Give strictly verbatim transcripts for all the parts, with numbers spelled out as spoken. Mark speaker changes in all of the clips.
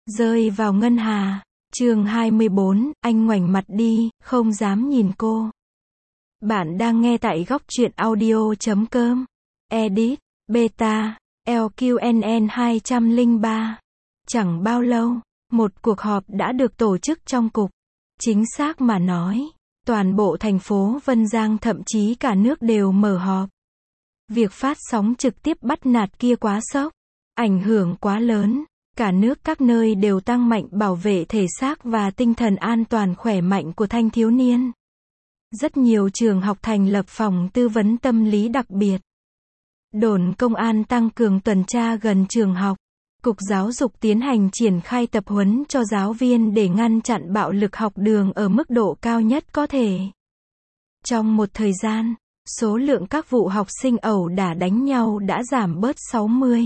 Speaker 1: Rơi vào ngân hà. Chương hai mươi bốn, anh ngoảnh mặt đi, không dám nhìn cô. Bạn đang nghe tại góc truyện audio chấm com. Edit, Beta, lờ quy en en hai không ba. Chẳng bao lâu, một cuộc họp đã được tổ chức trong cục. Chính xác mà nói, toàn bộ thành phố Vân Giang thậm chí cả nước đều mở họp. Việc phát sóng trực tiếp bắt nạt kia quá sốc, ảnh hưởng quá lớn. Cả nước các nơi đều tăng mạnh bảo vệ thể xác và tinh thần an toàn khỏe mạnh của thanh thiếu niên. Rất nhiều trường học thành lập phòng tư vấn tâm lý đặc biệt. Đồn công an tăng cường tuần tra gần trường học. Cục Giáo dục tiến hành triển khai tập huấn cho giáo viên để ngăn chặn bạo lực học đường ở mức độ cao nhất có thể. Trong một thời gian, số lượng các vụ học sinh ẩu đả đánh nhau đã giảm bớt sáu mươi.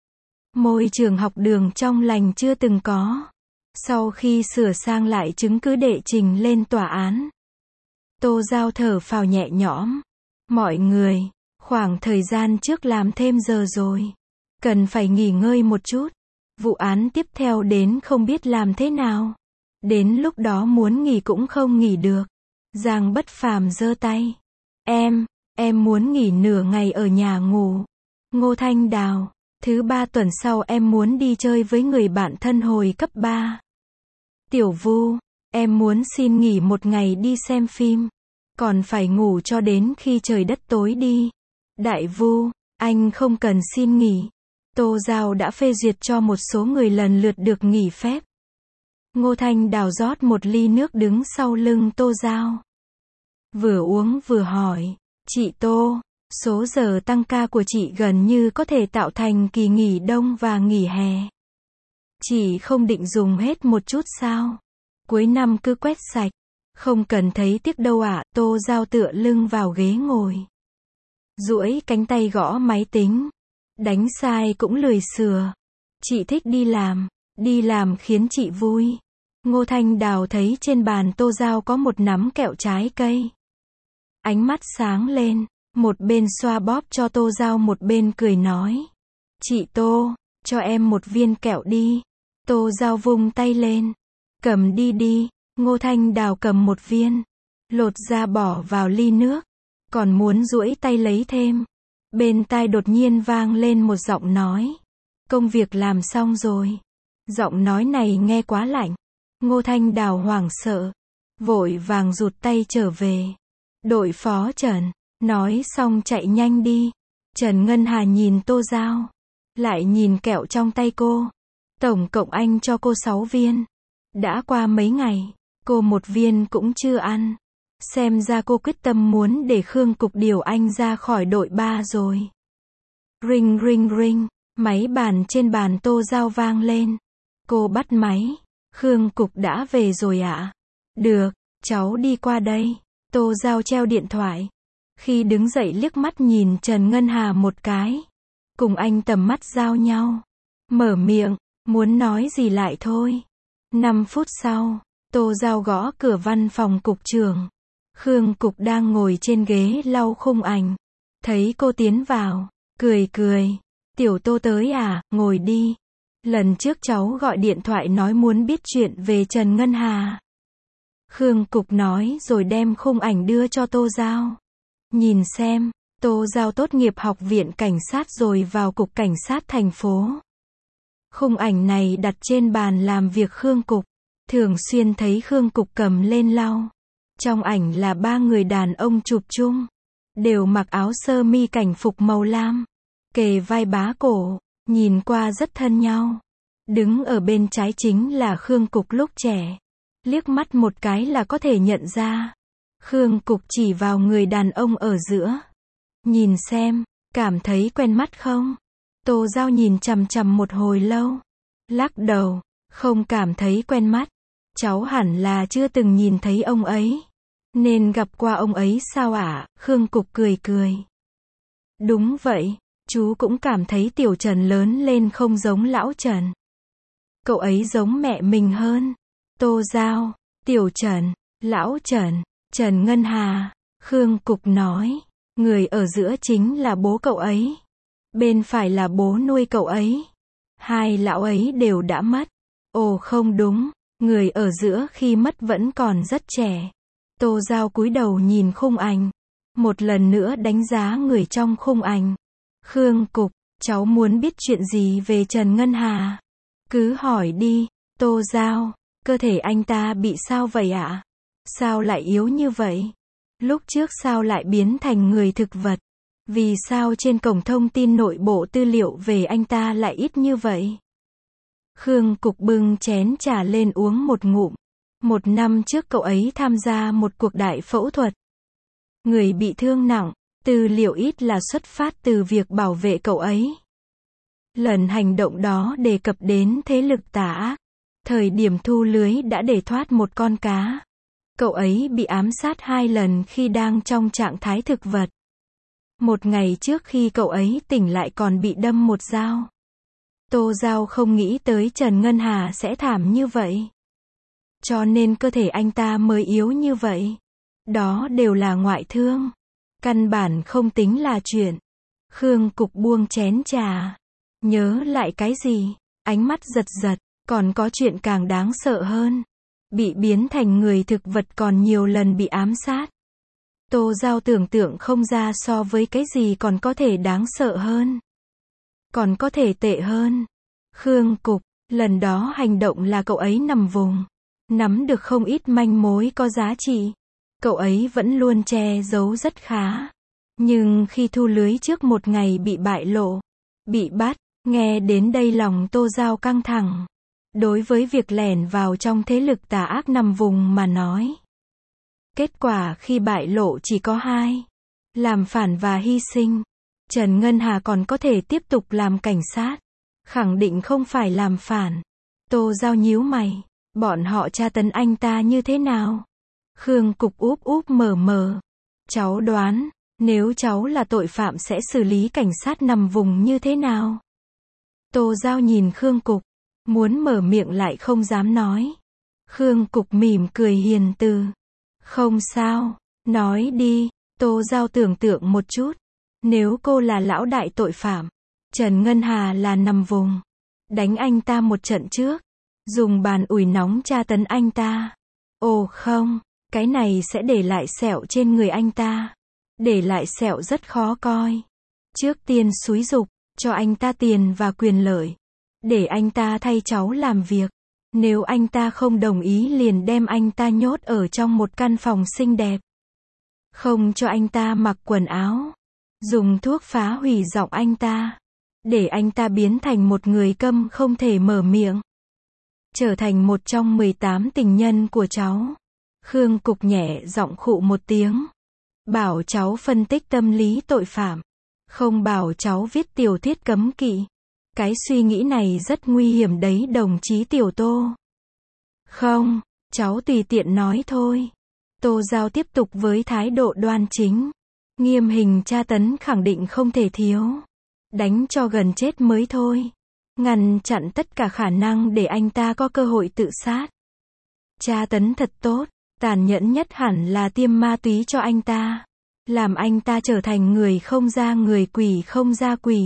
Speaker 1: Môi trường học đường trong lành chưa từng có. Sau khi sửa sang lại chứng cứ đệ trình lên tòa án, Tô Giao thở phào nhẹ nhõm. Mọi người, khoảng thời gian trước làm thêm giờ rồi. Cần phải nghỉ ngơi một chút. Vụ án tiếp theo đến không biết làm thế nào. Đến lúc đó muốn nghỉ cũng không nghỉ được. Giang Bất Phàm giơ tay. Em, em muốn nghỉ nửa ngày ở nhà ngủ. Ngô Thanh Đào. Thứ ba tuần sau em muốn đi chơi với người bạn thân hồi cấp ba. Tiểu Vu, em muốn xin nghỉ một ngày đi xem phim. Còn phải ngủ cho đến khi trời đất tối đi. Đại Vu, anh không cần xin nghỉ. Tô Giao đã phê duyệt cho một số người lần lượt được nghỉ phép. Ngô Thanh Đào rót một ly nước đứng sau lưng Tô Giao. Vừa uống vừa hỏi, chị Tô, số giờ tăng ca của chị gần như có thể tạo thành kỳ nghỉ đông và nghỉ hè. Chị không định dùng hết một chút sao? Cuối năm cứ quét sạch. Không cần thấy tiếc đâu ạ. Tô Giao tựa lưng vào ghế ngồi. Duỗi cánh tay gõ máy tính. Đánh sai cũng lười sửa. Chị thích đi làm. Đi làm khiến chị vui. Ngô Thanh Đào thấy trên bàn Tô Giao có một nắm kẹo trái cây. Ánh mắt sáng lên. Một bên xoa bóp cho Tô Giao một bên cười nói. Chị Tô, cho em một viên kẹo đi. Tô Giao vung tay lên. Cầm đi đi. Ngô Thanh Đào cầm một viên. Lột ra bỏ vào ly nước. Còn muốn duỗi tay lấy thêm. Bên tai đột nhiên vang lên một giọng nói. Công việc làm xong rồi. Giọng nói này nghe quá lạnh. Ngô Thanh Đào hoảng sợ. Vội vàng rụt tay trở về. Đội phó Trần. Nói xong chạy nhanh đi. Trần Ngân Hà nhìn Tô Giao. Lại nhìn kẹo trong tay cô. Tổng cộng anh cho cô sáu viên. Đã qua mấy ngày, cô một viên cũng chưa ăn. Xem ra cô quyết tâm muốn để Khương Cục điều anh ra khỏi đội ba rồi. Ring ring ring. Máy bàn trên bàn Tô Giao vang lên. Cô bắt máy. Khương Cục đã về rồi ạ. Được, cháu đi qua đây. Tô Giao treo điện thoại. Khi đứng dậy liếc mắt nhìn Trần Ngân Hà một cái. Cùng anh tầm mắt giao nhau. Mở miệng, muốn nói gì lại thôi. Năm phút sau, Tô Giao gõ cửa văn phòng cục trưởng. Khương Cục đang ngồi trên ghế lau khung ảnh. Thấy cô tiến vào, cười cười. Tiểu Tô tới à, ngồi đi. Lần trước cháu gọi điện thoại nói muốn biết chuyện về Trần Ngân Hà. Khương Cục nói rồi đem khung ảnh đưa cho Tô Giao. Nhìn xem, Tô Giao tốt nghiệp học viện cảnh sát rồi vào cục cảnh sát thành phố. Khung ảnh này đặt trên bàn làm việc Khương Cục. Thường xuyên thấy Khương Cục cầm lên lau. Trong ảnh là ba người đàn ông chụp chung. Đều mặc áo sơ mi cảnh phục màu lam. Kề vai bá cổ, nhìn qua rất thân nhau. Đứng ở bên trái chính là Khương Cục lúc trẻ. Liếc mắt một cái là có thể nhận ra. Khương Cục chỉ vào người đàn ông ở giữa. Nhìn xem, cảm thấy quen mắt không? Tô Giao nhìn chằm chằm một hồi lâu. Lắc đầu, không cảm thấy quen mắt. Cháu hẳn là chưa từng nhìn thấy ông ấy. Nên gặp qua ông ấy sao ạ? Khương Cục cười cười. Đúng vậy, chú cũng cảm thấy tiểu Trần lớn lên không giống lão Trần. Cậu ấy giống mẹ mình hơn. Tô Giao, tiểu Trần, lão Trần, Trần Ngân Hà. Khương Cục nói, người ở giữa chính là bố cậu ấy. Bên phải là bố nuôi cậu ấy. Hai lão ấy đều đã mất. Ồ không đúng, người ở giữa khi mất vẫn còn rất trẻ. Tô Giao cúi đầu nhìn khung ảnh. Một lần nữa đánh giá người trong khung ảnh. Khương Cục, cháu muốn biết chuyện gì về Trần Ngân Hà? Cứ hỏi đi. Tô Giao, cơ thể anh ta bị sao vậy ạ? Sao lại yếu như vậy? Lúc trước sao lại biến thành người thực vật? Vì sao trên cổng thông tin nội bộ tư liệu về anh ta lại ít như vậy? Khương Cục bưng chén trà lên uống một ngụm. Một năm trước cậu ấy tham gia một cuộc đại phẫu thuật. Người bị thương nặng, tư liệu ít là xuất phát từ việc bảo vệ cậu ấy. Lần hành động đó đề cập đến thế lực tà ác. Thời điểm thu lưới đã để thoát một con cá. Cậu ấy bị ám sát hai lần khi đang trong trạng thái thực vật. Một ngày trước khi cậu ấy tỉnh lại còn bị đâm một dao. Tô Giao không nghĩ tới Trần Ngân Hà sẽ thảm như vậy. Cho nên cơ thể anh ta mới yếu như vậy. Đó đều là ngoại thương. Căn bản không tính là chuyện. Khương Cục buông chén trà. Nhớ lại cái gì? Ánh mắt giật giật. Còn có chuyện càng đáng sợ hơn. Bị biến thành người thực vật còn nhiều lần bị ám sát. Tô Giao tưởng tượng không ra so với cái gì còn có thể đáng sợ hơn. Còn có thể tệ hơn. Khương Cục, lần đó hành động là cậu ấy nằm vùng. Nắm được không ít manh mối có giá trị. Cậu ấy vẫn luôn che giấu rất khá. Nhưng khi thu lưới trước một ngày bị bại lộ, bị bắt, nghe đến đây lòng Tô Giao căng thẳng. Đối với việc lẻn vào trong thế lực tà ác nằm vùng mà nói. Kết quả khi bại lộ chỉ có hai. Làm phản và hy sinh. Trần Ngân Hà còn có thể tiếp tục làm cảnh sát. Khẳng định không phải làm phản. Tô Giao nhíu mày. Bọn họ tra tấn anh ta như thế nào? Khương Cục úp úp mở mở. Cháu đoán, nếu cháu là tội phạm sẽ xử lý cảnh sát nằm vùng như thế nào? Tô Giao nhìn Khương Cục. Muốn mở miệng lại không dám nói. Khương Cục mỉm cười hiền từ. Không sao, nói đi. Tô Giao tưởng tượng một chút. Nếu cô là lão đại tội phạm, Trần Ngân Hà là nằm vùng, đánh anh ta một trận trước, dùng bàn ủi nóng tra tấn anh ta. Ồ không, cái này sẽ để lại sẹo trên người anh ta. Để lại sẹo rất khó coi. Trước tiên xúi giục, cho anh ta tiền và quyền lợi. Để anh ta thay cháu làm việc. Nếu anh ta không đồng ý liền đem anh ta nhốt ở trong một căn phòng xinh đẹp. Không cho anh ta mặc quần áo. Dùng thuốc phá hủy giọng anh ta. Để anh ta biến thành một người câm không thể mở miệng. Trở thành một trong mười tám tình nhân của cháu. Khương Cục nhẹ giọng khụ một tiếng. Bảo cháu phân tích tâm lý tội phạm. Không bảo cháu viết tiểu thuyết cấm kỵ. Cái suy nghĩ này rất nguy hiểm đấy đồng chí Tiểu Tô. Không, cháu tùy tiện nói thôi. Tô Giao tiếp tục với thái độ đoan chính. Nghiêm hình tra tấn khẳng định không thể thiếu. Đánh cho gần chết mới thôi. Ngăn chặn tất cả khả năng để anh ta có cơ hội tự sát. Tra tấn thật tốt, tàn nhẫn nhất hẳn là tiêm ma túy cho anh ta. Làm anh ta trở thành người không ra người quỷ không ra quỷ.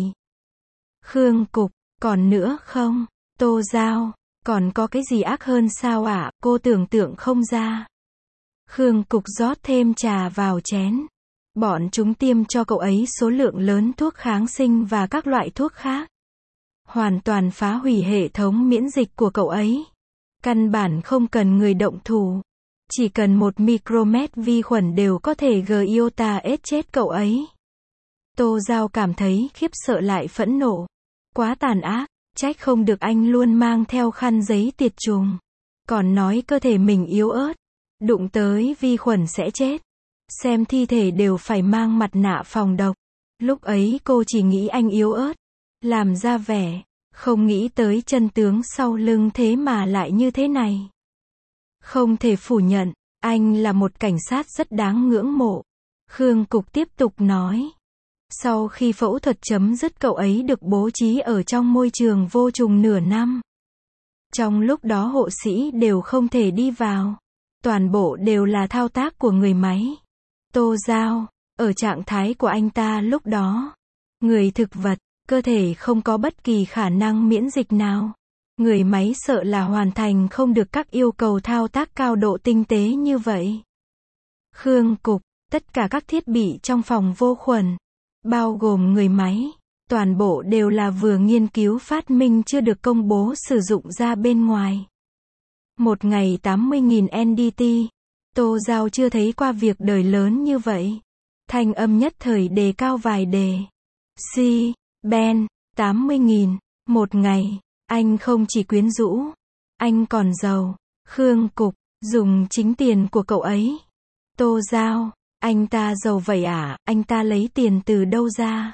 Speaker 1: Khương Cục, còn nữa không? Tô Giao, còn có cái gì ác hơn sao ạ? À? Cô tưởng tượng không ra. Khương Cục rót thêm trà vào chén. Bọn chúng tiêm cho cậu ấy số lượng lớn thuốc kháng sinh và các loại thuốc khác. Hoàn toàn phá hủy hệ thống miễn dịch của cậu ấy. Căn bản không cần người động thủ. Chỉ cần một micromet vi khuẩn đều có thể gây iota ết chết cậu ấy. Tô Giao cảm thấy khiếp sợ lại phẫn nộ. Quá tàn ác, trách không được anh luôn mang theo khăn giấy tiệt trùng. Còn nói cơ thể mình yếu ớt. Đụng tới vi khuẩn sẽ chết. Xem thi thể đều phải mang mặt nạ phòng độc. Lúc ấy cô chỉ nghĩ anh yếu ớt. Làm ra vẻ. Không nghĩ tới chân tướng sau lưng thế mà lại như thế này. Không thể phủ nhận, anh là một cảnh sát rất đáng ngưỡng mộ. Khương Cục tiếp tục nói. Sau khi phẫu thuật chấm dứt cậu ấy được bố trí ở trong môi trường vô trùng nửa năm. Trong lúc đó hộ sĩ đều không thể đi vào. Toàn bộ đều là thao tác của người máy. Tô Giao, ở trạng thái của anh ta lúc đó. Người thực vật, cơ thể không có bất kỳ khả năng miễn dịch nào. Người máy sợ là hoàn thành không được các yêu cầu thao tác cao độ tinh tế như vậy. Khương Cục, tất cả các thiết bị trong phòng vô khuẩn, bao gồm người máy, toàn bộ đều là vừa nghiên cứu phát minh chưa được công bố sử dụng ra bên ngoài. Một ngày tám mươi nghìn en đê tê, Tô Giao chưa thấy qua việc đời lớn như vậy. Thanh âm nhất thời đề cao vài đề. Si, Ben, tám mươi nghìn, một ngày, anh không chỉ quyến rũ, anh còn giàu. Khương Cục, dùng chính tiền của cậu ấy. Tô Giao, anh ta giàu vậy à, anh ta lấy tiền từ đâu ra?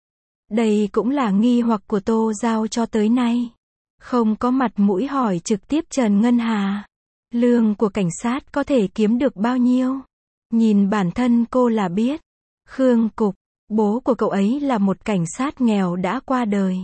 Speaker 1: Đây cũng là nghi hoặc của Tô Giao cho tới nay. Không có mặt mũi hỏi trực tiếp Trần Ngân Hà. Lương của cảnh sát có thể kiếm được bao nhiêu? Nhìn bản thân cô là biết. Khương Cục, bố của cậu ấy là một cảnh sát nghèo đã qua đời.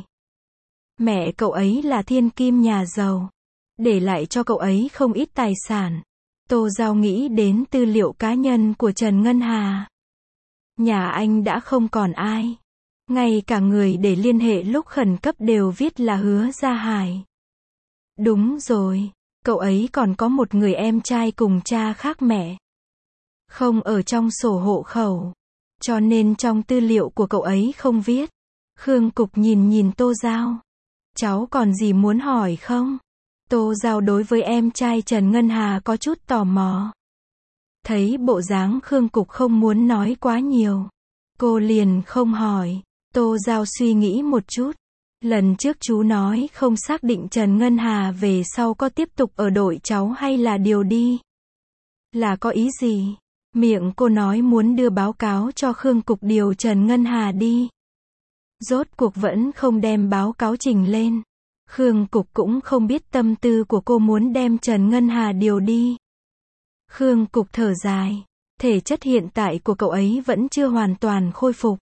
Speaker 1: Mẹ cậu ấy là thiên kim nhà giàu, để lại cho cậu ấy không ít tài sản. Tô Giao nghĩ đến tư liệu cá nhân của Trần Ngân Hà. Nhà anh đã không còn ai. Ngay cả người để liên hệ lúc khẩn cấp đều viết là Hứa Gia Hải. Đúng rồi, cậu ấy còn có một người em trai cùng cha khác mẹ. Không ở trong sổ hộ khẩu, cho nên trong tư liệu của cậu ấy không viết. Khương Cục nhìn nhìn Tô Giao. Cháu còn gì muốn hỏi không? Tô Giao đối với em trai Trần Ngân Hà có chút tò mò. Thấy bộ dáng Khương Cục không muốn nói quá nhiều, cô liền không hỏi. Tô Giao suy nghĩ một chút. Lần trước chú nói không xác định Trần Ngân Hà về sau có tiếp tục ở đội cháu hay là điều đi. Là có ý gì? Miệng cô nói muốn đưa báo cáo cho Khương Cục điều Trần Ngân Hà đi. Rốt cuộc vẫn không đem báo cáo trình lên. Khương Cục cũng không biết tâm tư của cô muốn đem Trần Ngân Hà điều đi. Khương Cục thở dài. Thể chất hiện tại của cậu ấy vẫn chưa hoàn toàn khôi phục.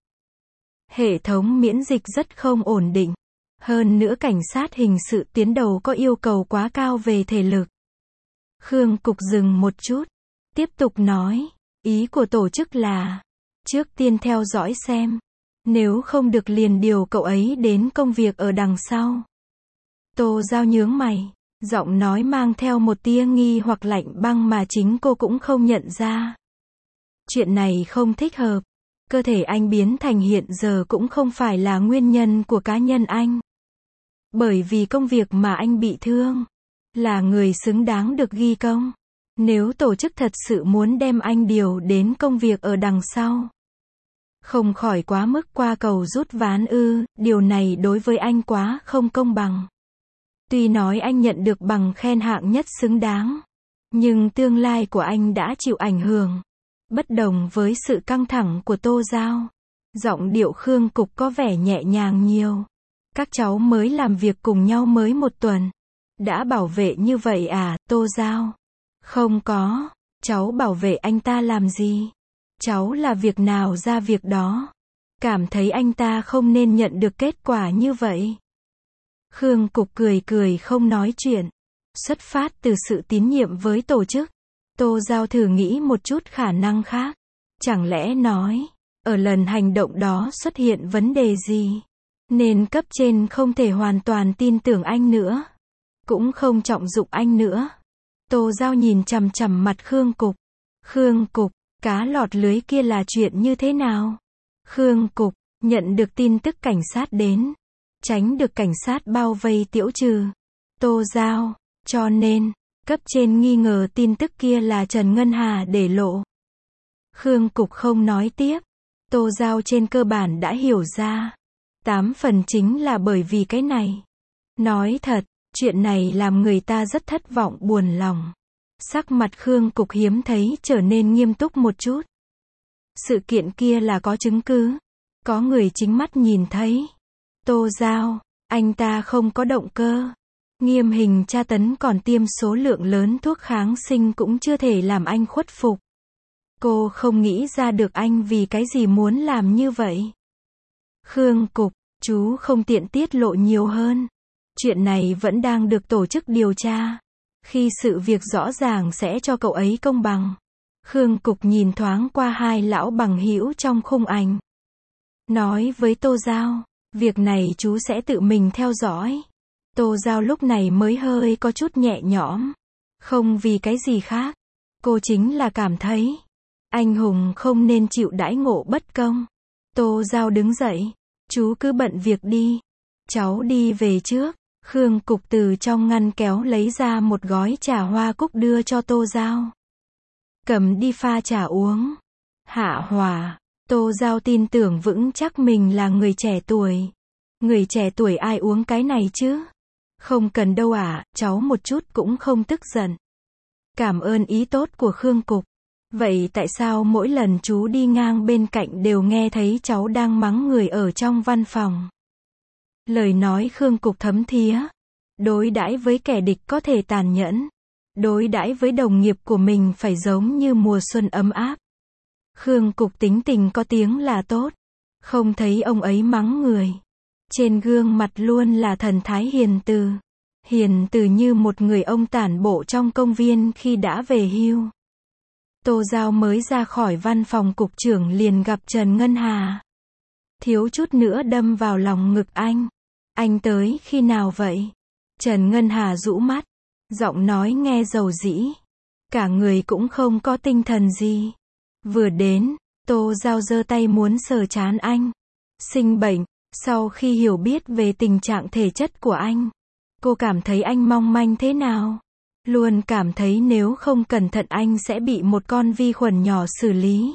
Speaker 1: Hệ thống miễn dịch rất không ổn định. Hơn nữa cảnh sát hình sự tiến đầu có yêu cầu quá cao về thể lực. Khương Cục dừng một chút. Tiếp tục nói. Ý của tổ chức là, trước tiên theo dõi xem. Nếu không được liền điều cậu ấy đến công việc ở đằng sau. Tô Giao nhướng mày. Giọng nói mang theo một tia nghi hoặc lạnh băng mà chính cô cũng không nhận ra. Chuyện này không thích hợp. Cơ thể anh biến thành hiện giờ cũng không phải là nguyên nhân của cá nhân anh. Bởi vì công việc mà anh bị thương, là người xứng đáng được ghi công. Nếu tổ chức thật sự muốn đem anh điều đến công việc ở đằng sau, không khỏi quá mức qua cầu rút ván ư, điều này đối với anh quá không công bằng. Tuy nói anh nhận được bằng khen hạng nhất xứng đáng, nhưng tương lai của anh đã chịu ảnh hưởng. Bất đồng với sự căng thẳng của Tô Giao, giọng điệu Khương Cục có vẻ nhẹ nhàng nhiều. Các cháu mới làm việc cùng nhau mới một tuần. Đã bảo vệ như vậy à, Tô Giao? Không có, cháu bảo vệ anh ta làm gì? Cháu là việc nào ra việc đó. Cảm thấy anh ta không nên nhận được kết quả như vậy. Khương Cục cười cười không nói chuyện. Xuất phát từ sự tín nhiệm với tổ chức, Tô Giao thử nghĩ một chút khả năng khác. Chẳng lẽ nói, ở lần hành động đó xuất hiện vấn đề gì, nên cấp trên không thể hoàn toàn tin tưởng anh nữa, cũng không trọng dụng anh nữa. Tô Giao nhìn chằm chằm mặt Khương Cục. Khương Cục, cá lọt lưới kia là chuyện như thế nào? Khương Cục, nhận được tin tức cảnh sát đến, tránh được cảnh sát bao vây tiễu trừ. Tô Giao, cho nên, cấp trên nghi ngờ tin tức kia là Trần Ngân Hà để lộ. Khương Cục không nói tiếp. Tô Giao trên cơ bản đã hiểu ra. Tám phần chính là bởi vì cái này. Nói thật, chuyện này làm người ta rất thất vọng buồn lòng. Sắc mặt Khương Cục hiếm thấy trở nên nghiêm túc một chút. Sự kiện kia là có chứng cứ. Có người chính mắt nhìn thấy. Tô Giao, anh ta không có động cơ. Nghiêm hình tra tấn còn tiêm số lượng lớn thuốc kháng sinh cũng chưa thể làm anh khuất phục. Cô không nghĩ ra được anh vì cái gì muốn làm như vậy. Khương Cục, chú không tiện tiết lộ nhiều hơn. Chuyện này vẫn đang được tổ chức điều tra. Khi sự việc rõ ràng sẽ cho cậu ấy công bằng. Khương Cục nhìn thoáng qua hai lão bằng hữu trong khung ảnh. Nói với Tô Giao, việc này chú sẽ tự mình theo dõi. Tô Giao lúc này mới hơi có chút nhẹ nhõm. Không vì cái gì khác. Cô chính là cảm thấy, anh hùng không nên chịu đãi ngộ bất công. Tô Giao đứng dậy. Chú cứ bận việc đi. Cháu đi về trước. Khương Cục từ trong ngăn kéo lấy ra một gói trà hoa cúc đưa cho Tô Giao. Cầm đi pha trà uống. Hạ hỏa. Tô Giao tin tưởng vững chắc mình là người trẻ tuổi. Người trẻ tuổi ai uống cái này chứ? Không cần đâu ạ, cháu một chút cũng không tức giận. Cảm ơn ý tốt của Khương Cục. Vậy tại sao mỗi lần chú đi ngang bên cạnh đều nghe thấy cháu đang mắng người ở trong văn phòng? Lời nói Khương Cục thấm thía. Đối đãi với kẻ địch có thể tàn nhẫn. Đối đãi với đồng nghiệp của mình phải giống như mùa xuân ấm áp. Khương Cục tính tình có tiếng là tốt. Không thấy ông ấy mắng người. Trên gương mặt luôn là thần thái hiền từ. Hiền từ như một người ông tản bộ trong công viên khi đã về hưu. Tô Giao mới ra khỏi văn phòng cục trưởng liền gặp Trần Ngân Hà. Thiếu chút nữa đâm vào lòng ngực anh. Anh tới khi nào vậy? Trần Ngân Hà rũ mắt. Giọng nói nghe dầu dĩ. Cả người cũng không có tinh thần gì. Vừa đến, Tô Giao giơ tay muốn sờ trán anh. Sinh bệnh. Sau khi hiểu biết về tình trạng thể chất của anh, cô cảm thấy anh mong manh thế nào? Luôn cảm thấy nếu không cẩn thận anh sẽ bị một con vi khuẩn nhỏ xử lý.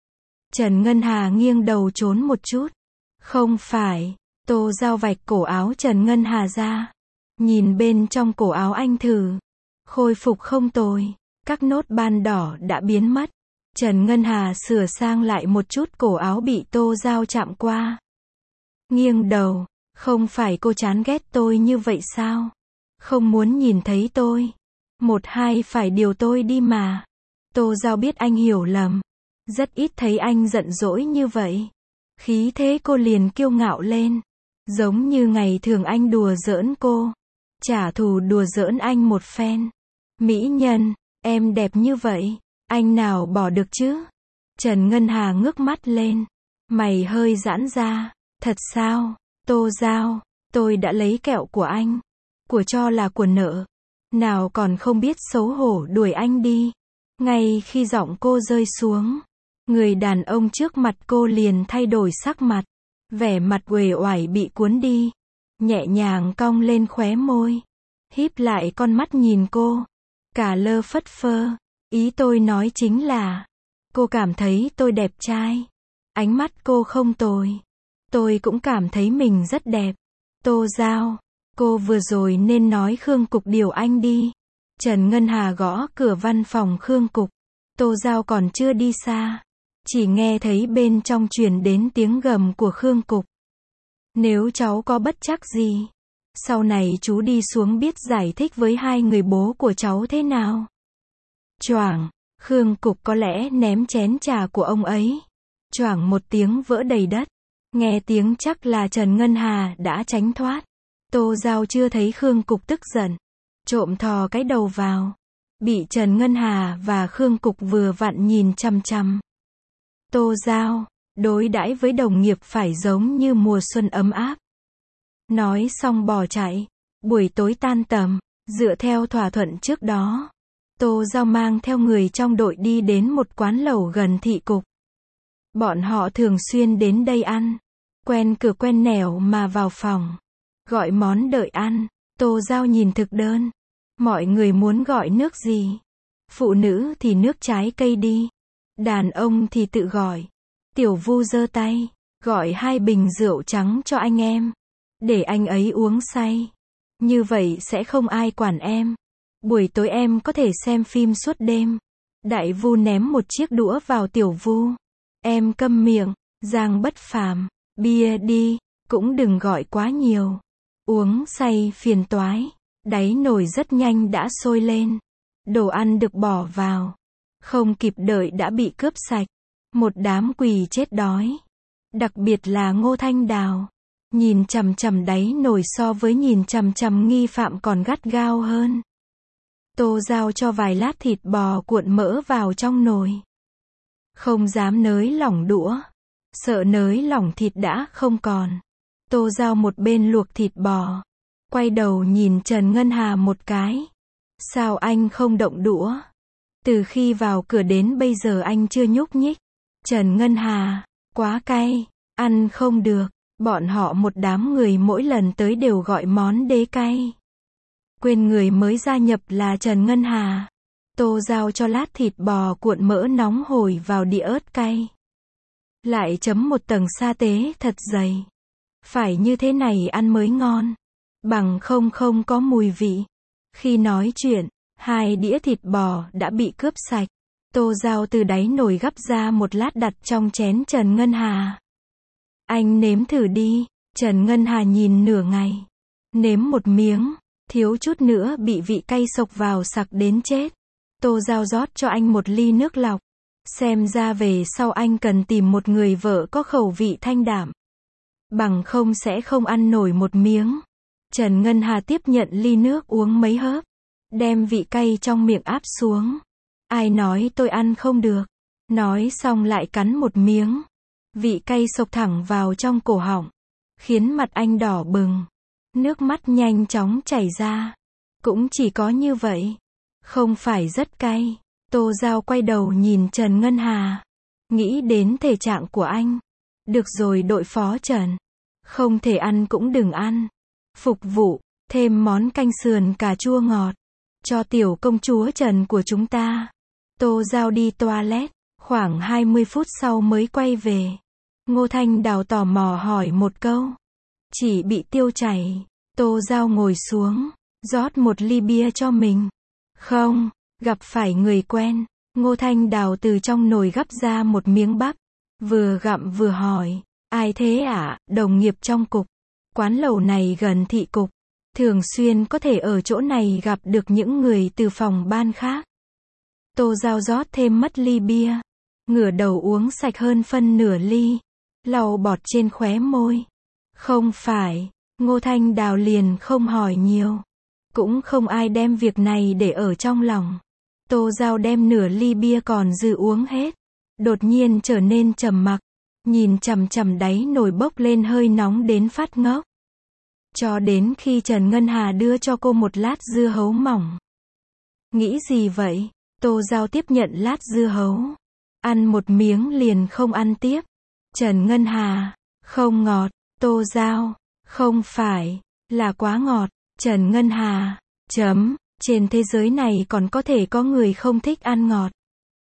Speaker 1: Trần Ngân Hà nghiêng đầu trốn một chút. Không phải. Tô Giao vạch cổ áo Trần Ngân Hà ra. Nhìn bên trong cổ áo anh thử. Khôi phục không tồi. Các nốt ban đỏ đã biến mất. Trần Ngân Hà sửa sang lại một chút cổ áo bị Tô Giao chạm qua. Nghiêng đầu. Không phải cô chán ghét tôi như vậy sao? Không muốn nhìn thấy tôi. Một hai phải điều tôi đi mà. Tô Giao biết anh hiểu lầm. Rất ít thấy anh giận dỗi như vậy. Khí thế cô liền kiêu ngạo lên. Giống như ngày thường anh đùa giỡn cô. Trả thù đùa giỡn anh một phen. Mỹ nhân, em đẹp như vậy. Anh nào bỏ được chứ? Trần Ngân Hà ngước mắt lên. Mày hơi giãn ra. Thật sao? Tô Giao, tôi đã lấy kẹo của anh. Của cho là của nợ. Nào còn không biết xấu hổ đuổi anh đi. Ngay khi giọng cô rơi xuống, người đàn ông trước mặt cô liền thay đổi sắc mặt. Vẻ mặt uể oải bị cuốn đi. Nhẹ nhàng cong lên khóe môi. Híp lại con mắt nhìn cô. Cả lơ phất phơ. Ý tôi nói chính là, cô cảm thấy tôi đẹp trai. Ánh mắt cô không tồi. Tôi cũng cảm thấy mình rất đẹp. Tô Giao, cô vừa rồi nên nói Khương Cục điều anh đi. Trần Ngân Hà gõ cửa văn phòng Khương Cục. Tô Giao còn chưa đi xa. Chỉ nghe thấy bên trong truyền đến tiếng gầm của Khương Cục. Nếu cháu có bất trắc gì, sau này chú đi xuống biết giải thích với hai người bố của cháu thế nào. Choảng, Khương Cục có lẽ ném chén trà của ông ấy. Choảng một tiếng vỡ đầy đất. Nghe tiếng chắc là Trần Ngân Hà đã tránh thoát. Tô Giao chưa thấy Khương Cục tức giận. Trộm thò cái đầu vào. Bị Trần Ngân Hà và Khương Cục vừa vặn nhìn chằm chằm. Tô Giao, đối đãi với đồng nghiệp phải giống như mùa xuân ấm áp. Nói xong bỏ chạy. Buổi tối tan tầm, dựa theo thỏa thuận trước đó, Tô Giao mang theo người trong đội đi đến một quán lẩu gần thị cục. Bọn họ thường xuyên đến đây ăn. Quen cửa quen nẻo mà vào phòng. Gọi món đợi ăn. Tô Giao nhìn thực đơn. Mọi người muốn gọi nước gì? Phụ nữ thì nước trái cây đi. Đàn ông thì tự gọi. Tiểu Vu giơ tay. Gọi hai bình rượu trắng cho anh em. Để anh ấy uống say. Như vậy sẽ không ai quản em. Buổi tối em có thể xem phim suốt đêm. Đại Vu ném một chiếc đũa vào Tiểu Vu. Em câm miệng. Giang Bất Phàm, bia đi, cũng đừng gọi quá nhiều. Uống say phiền toái. Đáy nồi rất nhanh đã sôi lên. Đồ ăn được bỏ vào. Không kịp đợi đã bị cướp sạch. Một đám quỳ chết đói. Đặc biệt là Ngô Thanh Đào. Nhìn chằm chằm đáy nồi so với nhìn chằm chằm nghi phạm còn gắt gao hơn. Tô Giao cho vài lát thịt bò cuộn mỡ vào trong nồi. Không dám nới lỏng đũa. Sợ nới lỏng thịt đã không còn. Tô Giao một bên luộc thịt bò. quay đầu nhìn Trần Ngân Hà một cái. Sao anh không động đũa? Từ khi vào cửa đến bây giờ anh chưa nhúc nhích. Trần Ngân Hà, quá cay, ăn không được. Bọn họ một đám người mỗi lần tới đều gọi món đế cay. Quên người mới gia nhập là Trần Ngân Hà. Tô Giao cho lát thịt bò cuộn mỡ nóng hổi vào đĩa ớt cay. Lại chấm một tầng sa tế thật dày. Phải như thế này ăn mới ngon. Bằng không không có mùi vị. Khi nói chuyện, hai đĩa thịt bò đã bị cướp sạch. Tô Giao từ đáy nồi gắp ra một lát đặt trong chén Trần Ngân Hà. Anh nếm thử đi. Trần Ngân Hà nhìn nửa ngày. Nếm một miếng, thiếu chút nữa bị vị cay sộc vào sặc đến chết. Tô Giao rót cho anh một ly nước lọc. Xem ra về sau anh cần tìm một người vợ có khẩu vị thanh đạm. Bằng không sẽ không ăn nổi một miếng. Trần Ngân Hà tiếp nhận ly nước uống mấy hớp. Đem vị cay trong miệng áp xuống. Ai nói tôi ăn không được. Nói xong lại cắn một miếng. Vị cay sộc thẳng vào trong cổ họng. Khiến mặt anh đỏ bừng. Nước mắt nhanh chóng chảy ra. Cũng chỉ có như vậy. Không phải rất cay. Tô Giao quay đầu nhìn Trần Ngân Hà. Nghĩ đến thể trạng của anh. Được rồi đội phó Trần. Không thể ăn cũng đừng ăn. Phục vụ, thêm món canh sườn cà chua ngọt. Cho tiểu công chúa Trần của chúng ta. Tô Giao đi toilet. Khoảng hai mươi phút sau mới quay về. Ngô Thanh Đào tò mò hỏi một câu. Chỉ bị tiêu chảy. Tô Giao ngồi xuống. Rót một ly bia cho mình. Không, gặp phải người quen. Ngô Thanh Đào từ trong nồi gắp ra một miếng bắp. Vừa gặm vừa hỏi. Ai thế ạ? Đồng nghiệp trong cục. Quán lẩu này gần thị cục. Thường xuyên có thể ở chỗ này gặp được những người từ phòng ban khác. Tô Giao rót thêm mất ly bia. Ngửa đầu uống sạch hơn phân nửa ly. Lau bọt trên khóe môi. Không phải. Ngô Thanh Đào liền không hỏi nhiều. Cũng không ai đem việc này để ở trong lòng. Tô Giao đem nửa ly bia còn dư uống hết. Đột nhiên trở nên trầm mặc. Nhìn chằm chằm đáy nồi bốc lên hơi nóng đến phát ngốc. Cho đến khi Trần Ngân Hà đưa cho cô một lát dưa hấu mỏng. Nghĩ gì vậy? Tô Giao tiếp nhận lát dưa hấu. Ăn một miếng liền không ăn tiếp. Trần Ngân Hà. Không ngọt. Tô Giao. Không phải. Là quá ngọt. Trần Ngân Hà. Chấm. Trên thế giới này còn có thể có người không thích ăn ngọt.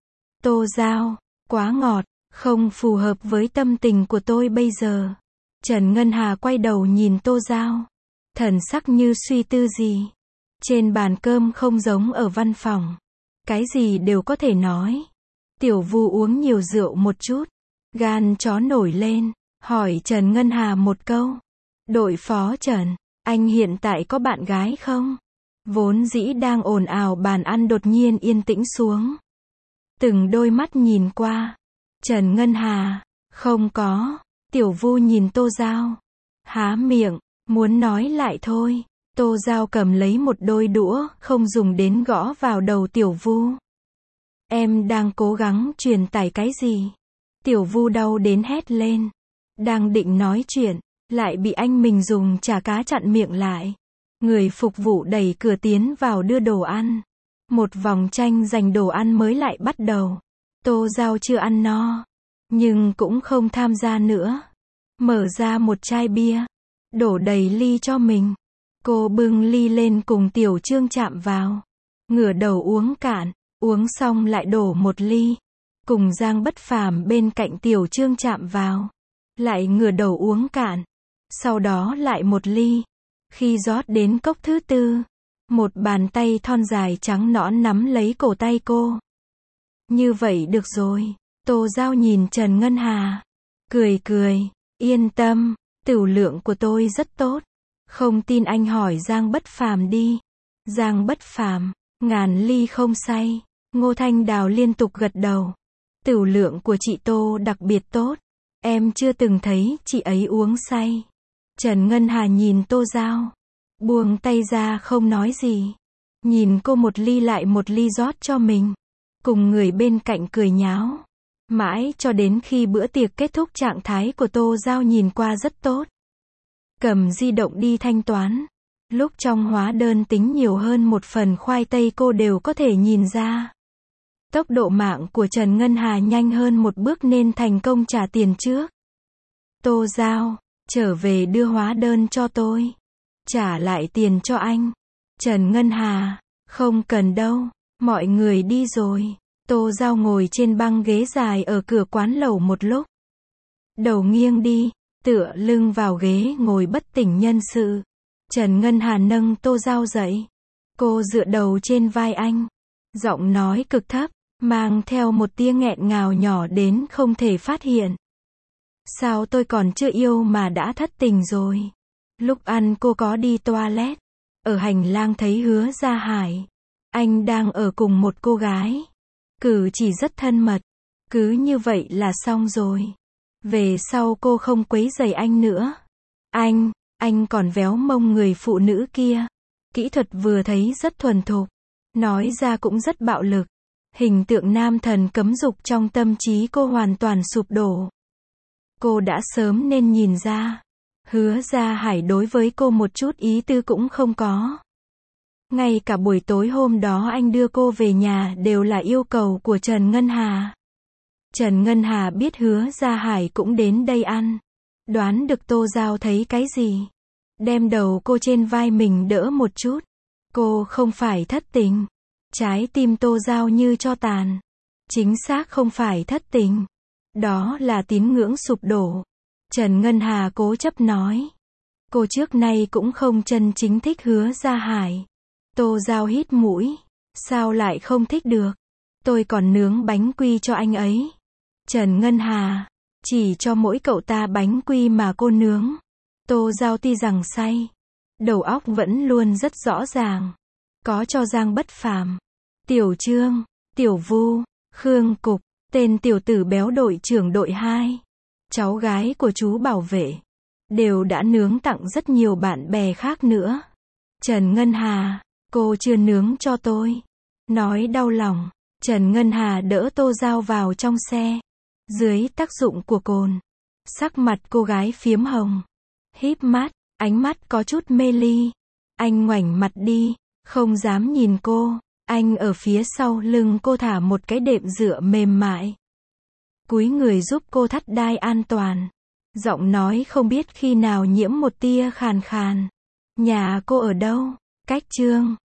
Speaker 1: Tô Giao. Quá ngọt. Không phù hợp với tâm tình của tôi bây giờ. Trần Ngân Hà quay đầu nhìn Tô Giao. Thần sắc như suy tư gì. Trên bàn cơm không giống ở văn phòng. Cái gì đều có thể nói. Tiểu Vu uống nhiều rượu một chút. Gan chó nổi lên. Hỏi Trần Ngân Hà một câu. Đội phó Trần, anh hiện tại có bạn gái không? Vốn dĩ đang ồn ào bàn ăn đột nhiên yên tĩnh xuống. Từng đôi mắt nhìn qua. Trần Ngân Hà. Không có. Tiểu Vu nhìn Tô Giao. Há miệng. Muốn nói lại thôi. Tô Giao cầm lấy một đôi đũa, không dùng đến gõ vào đầu Tiểu Vu. Em đang cố gắng truyền tải cái gì? Tiểu Vu đau đến hét lên. Đang định nói chuyện, lại bị anh mình dùng chả cá chặn miệng lại. Người phục vụ đẩy cửa tiến vào đưa đồ ăn. Một vòng tranh giành đồ ăn mới lại bắt đầu. Tô Giao chưa ăn no, nhưng cũng không tham gia nữa. Mở ra một chai bia, đổ đầy ly cho mình. Cô bưng ly lên cùng Tiểu Trương chạm vào. Ngửa đầu uống cạn, uống xong lại đổ một ly. Cùng Giang Bất Phàm bên cạnh Tiểu Trương chạm vào. Lại ngửa đầu uống cạn. Sau đó lại một ly. Khi rót đến cốc thứ tư, một bàn tay thon dài trắng nõn nắm lấy cổ tay cô. Như vậy được rồi. Tô Giao nhìn Trần Ngân Hà. Cười cười. Yên tâm, tửu lượng của tôi rất tốt. Không tin anh hỏi Giang Bất Phàm đi. Giang Bất Phàm, ngàn ly không say. Ngô Thanh Đào liên tục gật đầu. Tửu lượng của chị Tô đặc biệt tốt. Em chưa từng thấy chị ấy uống say. Trần Ngân Hà nhìn Tô Giao. Buông tay ra không nói gì. Nhìn cô một ly lại một ly rót cho mình. Cùng người bên cạnh cười nháo. Mãi cho đến khi bữa tiệc kết thúc trạng thái của Tô Giao nhìn qua rất tốt. Cầm di động đi thanh toán. Lúc trong hóa đơn tính nhiều hơn một phần khoai tây cô đều có thể nhìn ra. Tốc độ mạng của Trần Ngân Hà nhanh hơn một bước nên thành công trả tiền trước. Tô Giao, trở về đưa hóa đơn cho tôi. Trả lại tiền cho anh. Trần Ngân Hà, không cần đâu, mọi người đi rồi. Tô Giao ngồi trên băng ghế dài ở cửa quán lẩu một lúc. Đầu nghiêng đi, tựa lưng vào ghế ngồi bất tỉnh nhân sự. Trần Ngân Hà nâng Tô Giao dậy. Cô dựa đầu trên vai anh. Giọng nói cực thấp, mang theo một tia nghẹn ngào nhỏ đến không thể phát hiện. Sao tôi còn chưa yêu mà đã thất tình rồi. Lúc ăn cô có đi toilet. Ở hành lang thấy Hứa Gia Hải. Anh đang ở cùng một cô gái. Cử chỉ rất thân mật. Cứ như vậy là xong rồi. Về sau cô không quấy rầy anh nữa. Anh, anh còn véo mông người phụ nữ kia. Kỹ thuật vừa thấy rất thuần thục. Nói ra cũng rất bạo lực. Hình tượng nam thần cấm dục trong tâm trí cô hoàn toàn sụp đổ. Cô đã sớm nên nhìn ra. Hứa Gia Hải đối với cô một chút ý tư cũng không có. Ngay cả buổi tối hôm đó anh đưa cô về nhà đều là yêu cầu của Trần Ngân Hà. Trần Ngân Hà biết Hứa Gia Hải cũng đến đây ăn. Đoán được Tô Giao thấy cái gì. Đem đầu cô trên vai mình đỡ một chút. Cô không phải thất tình. Trái tim Tô Giao như tro tàn. Chính xác không phải thất tình. Đó là tín ngưỡng sụp đổ. Trần Ngân Hà cố chấp nói. Cô trước nay cũng không chân chính thích Hứa Gia Hải. Tô Giao hít mũi. Sao lại không thích được? Tôi còn nướng bánh quy cho anh ấy. Trần Ngân Hà. Chỉ cho mỗi cậu ta bánh quy mà cô nướng. Tô Giao tuy rằng say. Đầu óc vẫn luôn rất rõ ràng. Có cho Giang Bất Phàm, Tiểu Trương, Tiểu Vu, Khương Cục, tên tiểu tử béo đội trưởng đội hai. Cháu gái của chú bảo vệ. Đều đã nướng tặng rất nhiều bạn bè khác nữa. Trần Ngân Hà, cô chưa nướng cho tôi. Nói đau lòng. Trần Ngân Hà đỡ Tô Giao vào trong xe. Dưới tác dụng của cồn. Sắc mặt cô gái phiếm hồng. Híp mắt, ánh mắt có chút mê ly. Anh ngoảnh mặt đi, không dám nhìn cô. Anh ở phía sau lưng cô thả một cái đệm dựa mềm mại. Cúi người giúp cô thắt đai an toàn. Giọng nói không biết khi nào nhiễm một tia khàn khàn. Nhà cô ở đâu? Cách Trương.